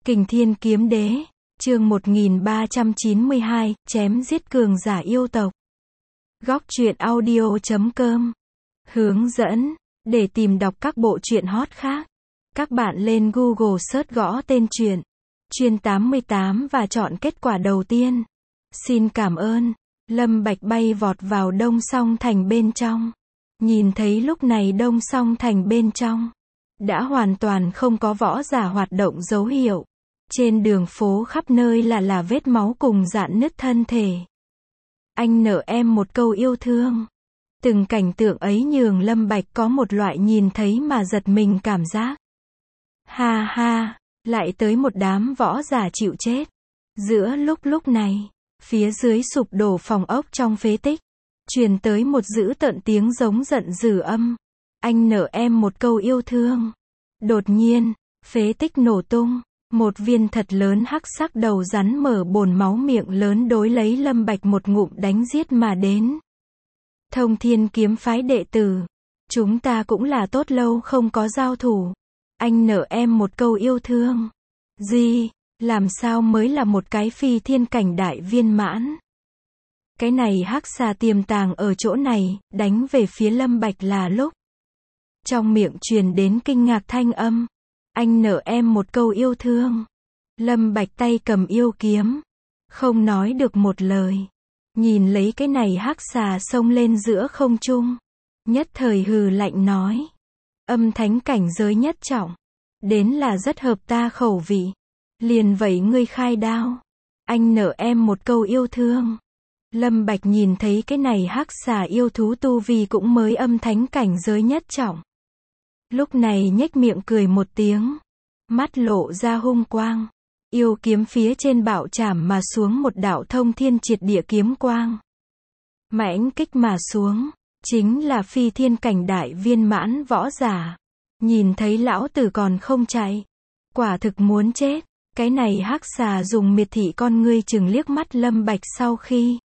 Kình Thiên Kiếm Đế, chương 1392, chém giết cường giả yêu tộc. Góc truyện audio.com. Hướng dẫn, để tìm đọc các bộ truyện hot khác. Các bạn lên Google search gõ tên truyện, Chuyên 88 và chọn kết quả đầu tiên. Xin cảm ơn. Lâm Bạch bay vọt vào Đông Song Thành bên trong. Nhìn thấy lúc này Đông Song Thành bên trong đã hoàn toàn không có võ giả hoạt động dấu hiệu. Trên đường phố khắp nơi là vết máu cùng rạn nứt thân thể. Anh nợ em một câu yêu thương. Từng cảnh tượng ấy nhường Lâm Bạch có một loại nhìn thấy mà giật mình cảm giác. Ha ha, lại tới một đám võ giả chịu chết. Giữa lúc này, phía dưới sụp đổ phòng ốc trong phế tích, truyền tới một dữ tợn tiếng giống giận dữ âm. Anh nợ em một câu yêu thương. Đột nhiên, phế tích nổ tung. Một viên thật lớn hắc sắc đầu rắn mở bồn máu miệng lớn đối lấy Lâm Bạch một ngụm đánh giết mà đến. Thông Thiên kiếm phái đệ tử. Chúng ta cũng là tốt lâu không có giao thủ. Anh nợ em một câu yêu thương. Gì? Làm sao mới là một cái phi thiên cảnh đại viên mãn? Cái này hắc xà tiềm tàng ở chỗ này, đánh về phía Lâm Bạch là lúc. Trong miệng truyền đến kinh ngạc thanh âm. Anh nợ em một câu yêu thương. Lâm Bạch tay cầm yêu kiếm. Không nói được một lời. Nhìn lấy cái này hắc xà xông lên giữa không trung. Nhất thời hừ lạnh nói. Âm thánh cảnh giới nhất trọng. Đến là rất hợp ta khẩu vị. Liền vậy ngươi khai đao. Anh nợ em một câu yêu thương. Lâm Bạch nhìn thấy cái này hắc xà yêu thú tu vi cũng mới âm thánh cảnh giới nhất trọng. Lúc này nhếch miệng cười một tiếng. Mắt lộ ra hung quang. Yêu kiếm phía trên bạo chảm mà xuống một đạo thông thiên triệt địa kiếm quang. Mãnh kích mà xuống. Chính là phi thiên cảnh đại viên mãn võ giả. Nhìn thấy lão tử còn không chạy. Quả thực muốn chết. Cái này hắc xà dùng miệt thị con ngươi chừng liếc mắt Lâm Bạch sau khi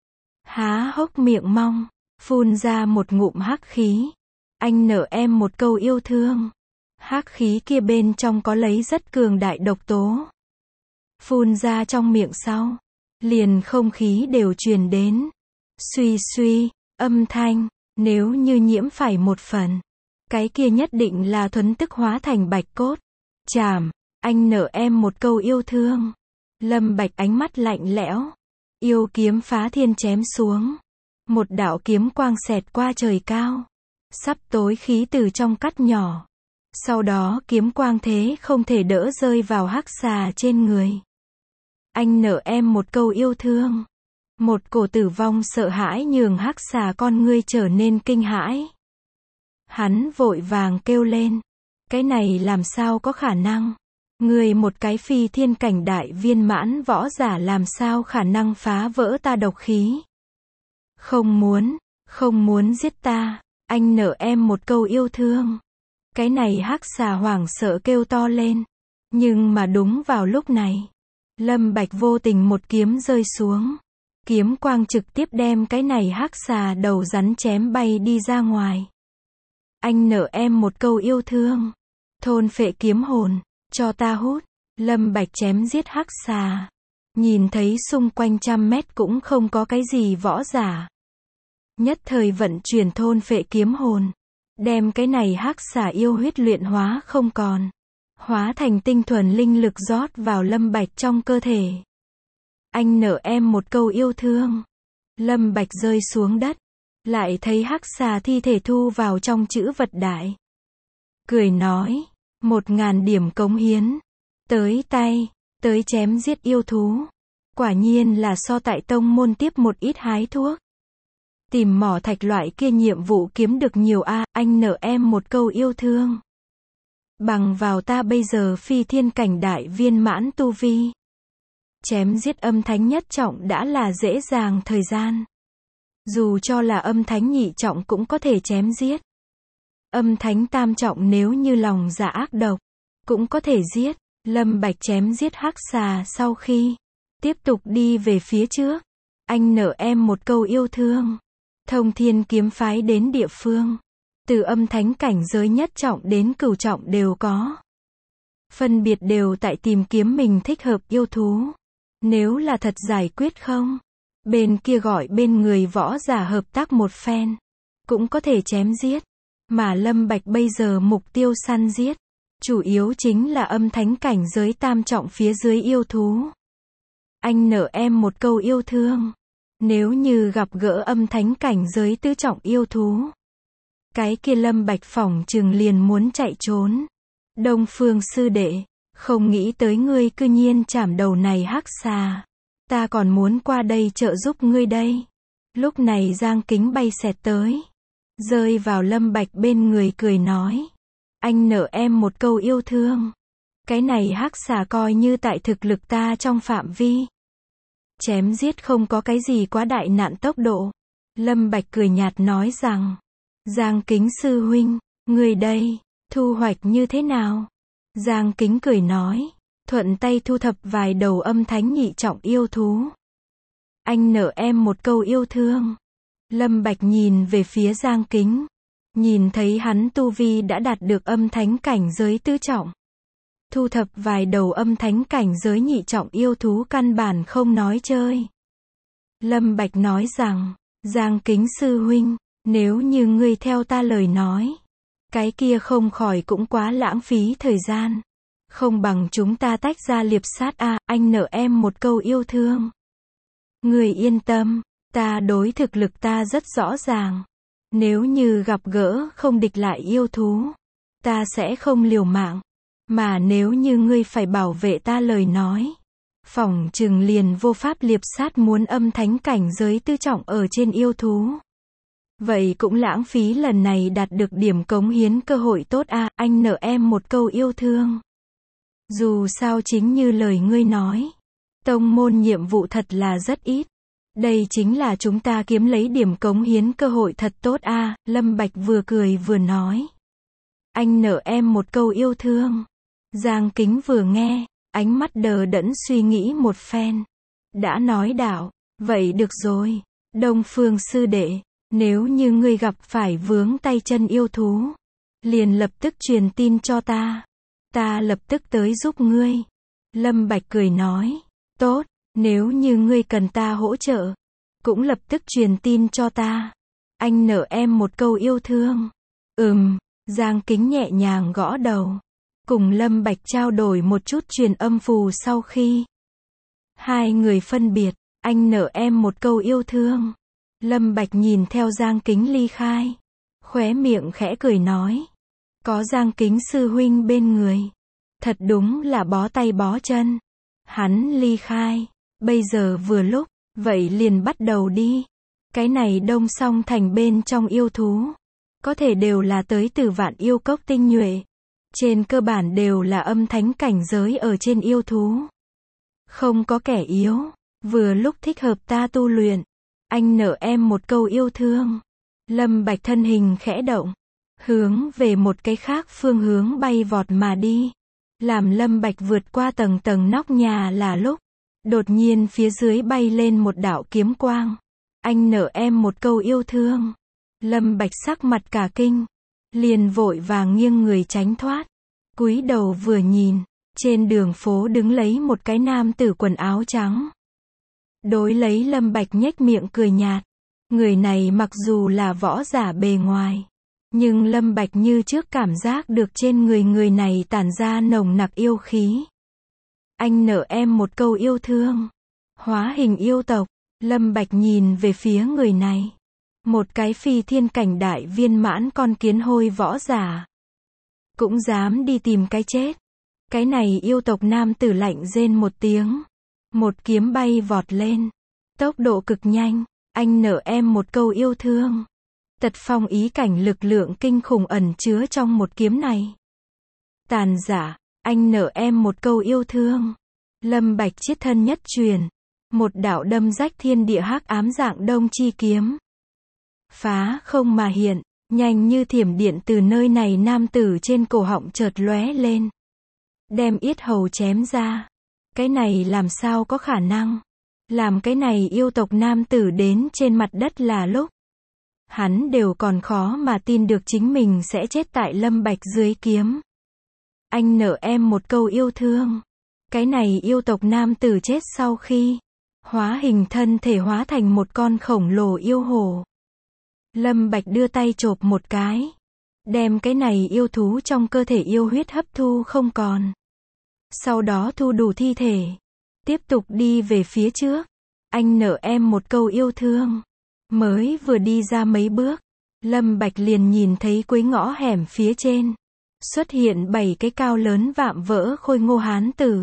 há hốc miệng mong. Phun ra một ngụm hắc khí. Anh nợ em một câu yêu thương. Hắc khí kia bên trong có lấy rất cường đại độc tố. Phun ra trong miệng sau. Liền không khí đều truyền đến. Suy suy, âm thanh. Nếu như nhiễm phải một phần. Cái kia nhất định là thuấn tức hóa thành bạch cốt. Chảm, anh nợ em một câu yêu thương. Lâm Bạch ánh mắt lạnh lẽo. Yêu kiếm phá thiên chém xuống. Một đạo kiếm quang xẹt qua trời cao. Sắp tối khí từ trong cắt nhỏ. Sau đó kiếm quang thế không thể đỡ rơi vào hắc xà trên người. Anh nợ em một câu yêu thương. Một cổ tử vong sợ hãi nhường hắc xà con ngươi trở nên kinh hãi. Hắn vội vàng kêu lên. Cái này làm sao có khả năng? Người một cái phi thiên cảnh đại viên mãn võ giả làm sao khả năng phá vỡ ta độc khí? Không muốn giết ta. Anh nợ em một câu yêu thương. Cái này hắc xà hoảng sợ kêu to lên. Nhưng mà đúng vào lúc này. Lâm Bạch vô tình một kiếm rơi xuống. Kiếm quang trực tiếp đem cái này hắc xà đầu rắn chém bay đi ra ngoài. Anh nợ em một câu yêu thương. Thôn phệ kiếm hồn. Cho ta hút. Lâm Bạch chém giết hắc xà. Nhìn thấy xung quanh trăm mét cũng không có cái gì võ giả. Nhất thời vận chuyển thôn phệ kiếm hồn. Đem cái này hắc xà yêu huyết luyện hóa không còn. Hóa thành tinh thuần linh lực rót vào Lâm Bạch trong cơ thể. Anh nợ em một câu yêu thương. Lâm Bạch rơi xuống đất. Lại thấy hắc xà thi thể thu vào trong chữ vật đại. Cười nói. 1000 điểm cống hiến. Tới tay. Tới chém giết yêu thú. Quả nhiên là so tại tông môn tiếp một ít hái thuốc. Tìm mỏ thạch loại kia nhiệm vụ kiếm được nhiều a. Anh nợ em một câu yêu thương. Bằng vào ta bây giờ phi thiên cảnh đại viên mãn tu vi. Chém giết âm thánh nhất trọng đã là dễ dàng thời gian. Dù cho là âm thánh nhị trọng cũng có thể chém giết. Âm thánh tam trọng nếu như lòng dạ ác độc, cũng có thể giết. Lâm Bạch chém giết hắc xà sau khi tiếp tục đi về phía trước. Anh nợ em một câu yêu thương. Thông Thiên kiếm phái đến địa phương. Từ âm thánh cảnh giới nhất trọng đến cửu trọng đều có. Phân biệt đều tại tìm kiếm mình thích hợp yêu thú. Nếu là thật giải quyết không? Bên kia gọi bên người võ giả hợp tác một phen. Cũng có thể chém giết. Mà Lâm Bạch bây giờ mục tiêu săn giết. Chủ yếu chính là âm thánh cảnh giới tam trọng phía dưới yêu thú. Anh nợ em một câu yêu thương. Nếu như gặp gỡ âm thánh cảnh giới tứ trọng yêu thú. Cái kia Lâm Bạch phỏng chừng liền muốn chạy trốn. Đông Phương sư đệ, không nghĩ tới ngươi cư nhiên chảm đầu này hắc xà. Ta còn muốn qua đây trợ giúp ngươi đây. Lúc này Giang Kính bay xẹt tới. Rơi vào Lâm Bạch bên người cười nói. Anh nợ em một câu yêu thương. Cái này hắc xà coi như tại thực lực ta trong phạm vi. Chém giết không có cái gì quá đại nạn tốc độ. Lâm Bạch cười nhạt nói rằng. Giang Kính sư huynh, người đây, thu hoạch như thế nào? Giang Kính cười nói. Thuận tay thu thập vài đầu âm thánh nhị trọng yêu thú. Anh nợ em một câu yêu thương. Lâm Bạch nhìn về phía Giang Kính. Nhìn thấy hắn tu vi đã đạt được âm thánh cảnh giới tứ trọng. Thu thập vài đầu âm thánh cảnh giới nhị trọng yêu thú căn bản không nói chơi. Lâm Bạch nói rằng, Giang Kính sư huynh, nếu như ngươi theo ta lời nói, cái kia không khỏi cũng quá lãng phí thời gian. Không bằng chúng ta tách ra liệp sát a, anh nợ em một câu yêu thương. Người yên tâm, ta đối thực lực ta rất rõ ràng. Nếu như gặp gỡ không địch lại yêu thú, ta sẽ không liều mạng. Mà nếu như ngươi phải bảo vệ ta lời nói, phỏng chừng liền vô pháp liệp sát muốn âm thánh cảnh giới tứ trọng ở trên yêu thú. Vậy cũng lãng phí lần này đạt được điểm cống hiến cơ hội tốt a, anh nợ em một câu yêu thương. Dù sao chính như lời ngươi nói, tông môn nhiệm vụ thật là rất ít. Đây chính là chúng ta kiếm lấy điểm cống hiến cơ hội thật tốt a, Lâm Bạch vừa cười vừa nói. Anh nợ em một câu yêu thương. Giang Kính vừa nghe, ánh mắt đờ đẫn suy nghĩ một phen. Đã nói đạo, vậy được rồi, Đông Phương sư đệ, nếu như ngươi gặp phải vướng tay chân yêu thú, liền lập tức truyền tin cho ta. Ta lập tức tới giúp ngươi. Lâm Bạch cười nói, tốt, nếu như ngươi cần ta hỗ trợ, cũng lập tức truyền tin cho ta. Anh nợ em một câu yêu thương. Giang Kính nhẹ nhàng gõ đầu. Cùng Lâm Bạch trao đổi một chút truyền âm phù sau khi hai người phân biệt, anh nợ em một câu yêu thương. Lâm Bạch nhìn theo Giang Kính ly khai, khóe miệng khẽ cười nói. Có Giang Kính sư huynh bên người, thật đúng là bó tay bó chân. Hắn ly khai, bây giờ vừa lúc, vậy liền bắt đầu đi. Cái này Đông Song Thành bên trong yêu thú, có thể đều là tới từ Vạn Yêu Cốc tinh nhuệ. Trên cơ bản đều là âm thánh cảnh giới ở trên yêu thú. Không có kẻ yếu, vừa lúc thích hợp ta tu luyện. Anh nợ em một câu yêu thương. Lâm Bạch thân hình khẽ động, hướng về một cái khác phương hướng bay vọt mà đi. Làm Lâm Bạch vượt qua tầng tầng nóc nhà là lúc, đột nhiên phía dưới bay lên một đạo kiếm quang. Anh nợ em một câu yêu thương. Lâm Bạch sắc mặt cả kinh, liền vội vàng nghiêng người tránh thoát. Cúi đầu vừa nhìn, trên đường phố đứng lấy một cái nam tử quần áo trắng. Đối lấy Lâm Bạch nhếch miệng cười nhạt. Người này mặc dù là võ giả bề ngoài, nhưng Lâm Bạch như trước cảm giác được trên người này tản ra nồng nặc yêu khí. Anh nợ em một câu yêu thương. Hóa hình yêu tộc. Lâm Bạch nhìn về phía người này. Một cái phi thiên cảnh đại viên mãn con kiến hôi võ giả, cũng dám đi tìm cái chết. Cái này yêu tộc nam tử lạnh rên một tiếng, một kiếm bay vọt lên, tốc độ cực nhanh. Anh nợ em một câu yêu thương. Tật phong ý cảnh lực lượng kinh khủng ẩn chứa trong một kiếm này. Tàn giả, anh nợ em một câu yêu thương. Lâm Bạch chiết thân nhất truyền, một đạo đâm rách thiên địa hắc ám dạng đông chi kiếm. Phá không mà hiện, nhanh như thiểm điện từ nơi này nam tử trên cổ họng chợt lóe lên. Đem yết hầu chém ra. Cái này làm sao có khả năng? Làm cái này yêu tộc nam tử đến trên mặt đất là lúc, hắn đều còn khó mà tin được chính mình sẽ chết tại Lâm Bạch dưới kiếm. Anh nợ em một câu yêu thương. Cái này yêu tộc nam tử chết sau khi hóa hình thân thể hóa thành một con khổng lồ yêu hổ. Lâm Bạch đưa tay chộp một cái, đem cái này yêu thú trong cơ thể yêu huyết hấp thu không còn. Sau đó thu đủ thi thể, tiếp tục đi về phía trước. Anh nợ em một câu yêu thương. Mới vừa đi ra mấy bước, Lâm Bạch liền nhìn thấy cuối ngõ hẻm phía trên xuất hiện 7 cái cao lớn vạm vỡ khôi ngô hán tử.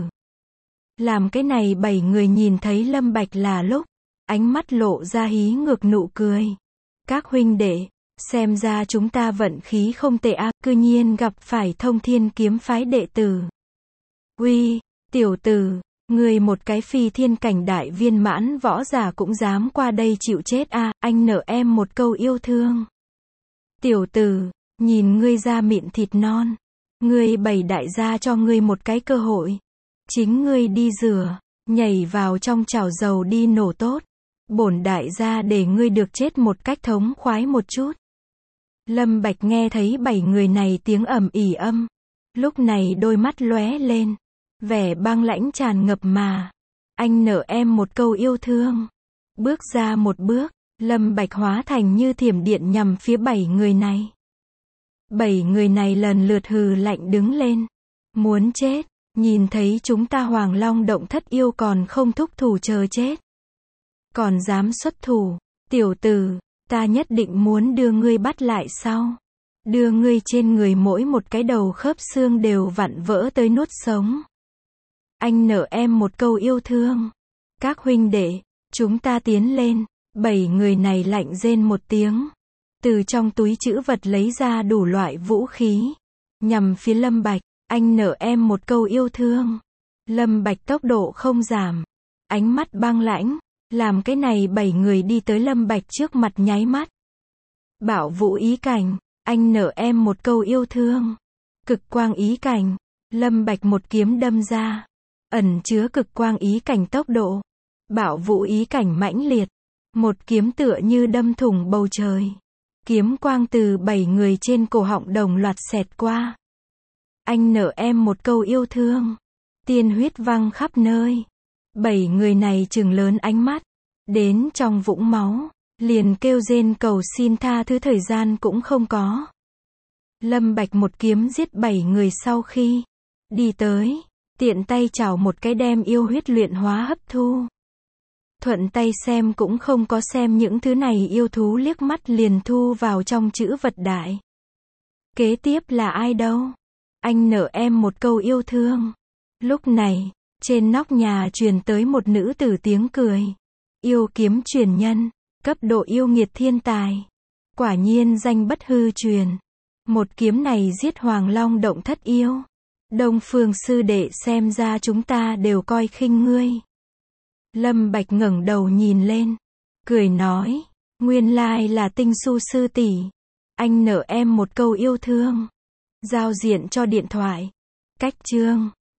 Làm cái này 7 người nhìn thấy Lâm Bạch là lúc, ánh mắt lộ ra hí ngược nụ cười. Các huynh đệ, xem ra chúng ta vận khí không tệ a, cư nhiên gặp phải Thông Thiên kiếm phái đệ tử. Uy, tiểu tử, người một cái phi thiên cảnh đại viên mãn võ giả cũng dám qua đây chịu chết a, anh nợ em một câu yêu thương. Tiểu tử, nhìn ngươi da mịn thịt non, ngươi bày đại gia cho ngươi một cái cơ hội. Chính ngươi đi rửa, nhảy vào trong chảo dầu đi nổ tốt. Bổn đại gia để ngươi được chết một cách thống khoái một chút. Lâm Bạch nghe thấy 7 người này tiếng ầm ĩ âm. Lúc này đôi mắt lóe lên. Vẻ băng lãnh tràn ngập mà. Anh nợ em một câu yêu thương. Bước ra một bước, Lâm Bạch hóa thành như thiểm điện nhằm phía 7 người này. 7 người này lần lượt hừ lạnh đứng lên. Muốn chết, nhìn thấy chúng ta Hoàng Long động thất yêu còn không thúc thủ chờ chết. Còn dám xuất thủ, tiểu tử, ta nhất định muốn đưa ngươi bắt lại sau. Đưa ngươi trên người mỗi một cái đầu khớp xương đều vặn vỡ tới nuốt sống. Anh nợ em một câu yêu thương. Các huynh đệ, chúng ta tiến lên. 7 người này lạnh rên một tiếng. Từ trong túi trữ vật lấy ra đủ loại vũ khí. Nhằm phía Lâm Bạch, anh nợ em một câu yêu thương. Lâm Bạch tốc độ không giảm. Ánh mắt băng lãnh. Làm cái này 7 người đi tới Lâm Bạch trước mặt nháy mắt. Bảo vũ ý cảnh, anh nợ em một câu yêu thương. Cực quang ý cảnh, Lâm Bạch một kiếm đâm ra. Ẩn chứa cực quang ý cảnh tốc độ. Bảo vũ ý cảnh mãnh liệt. Một kiếm tựa như đâm thủng bầu trời. Kiếm quang từ 7 người trên cổ họng đồng loạt xẹt qua. Anh nợ em một câu yêu thương. Tiên huyết văng khắp nơi. 7 người này trừng lớn ánh mắt, đến trong vũng máu, liền kêu rên cầu xin tha thứ thời gian cũng không có. Lâm Bạch một kiếm giết 7 người sau khi đi tới, tiện tay chảo một cái đem yêu huyết luyện hóa hấp thu. Thuận tay xem cũng không có xem những thứ này yêu thú liếc mắt liền thu vào trong trữ vật đại. Kế tiếp là ai đâu? Anh nợ em một câu yêu thương. Lúc này, trên nóc nhà truyền tới một nữ tử tiếng cười. Yêu kiếm truyền nhân, cấp độ yêu nghiệt thiên tài. Quả nhiên danh bất hư truyền. Một kiếm này giết Hoàng Long động thất yêu. Đông Phương sư đệ xem ra chúng ta đều coi khinh ngươi. Lâm Bạch ngẩng đầu nhìn lên, cười nói, nguyên lai là Tinh Su sư tỷ. Anh nợ em một câu yêu thương. Giao diện cho điện thoại. Cách chương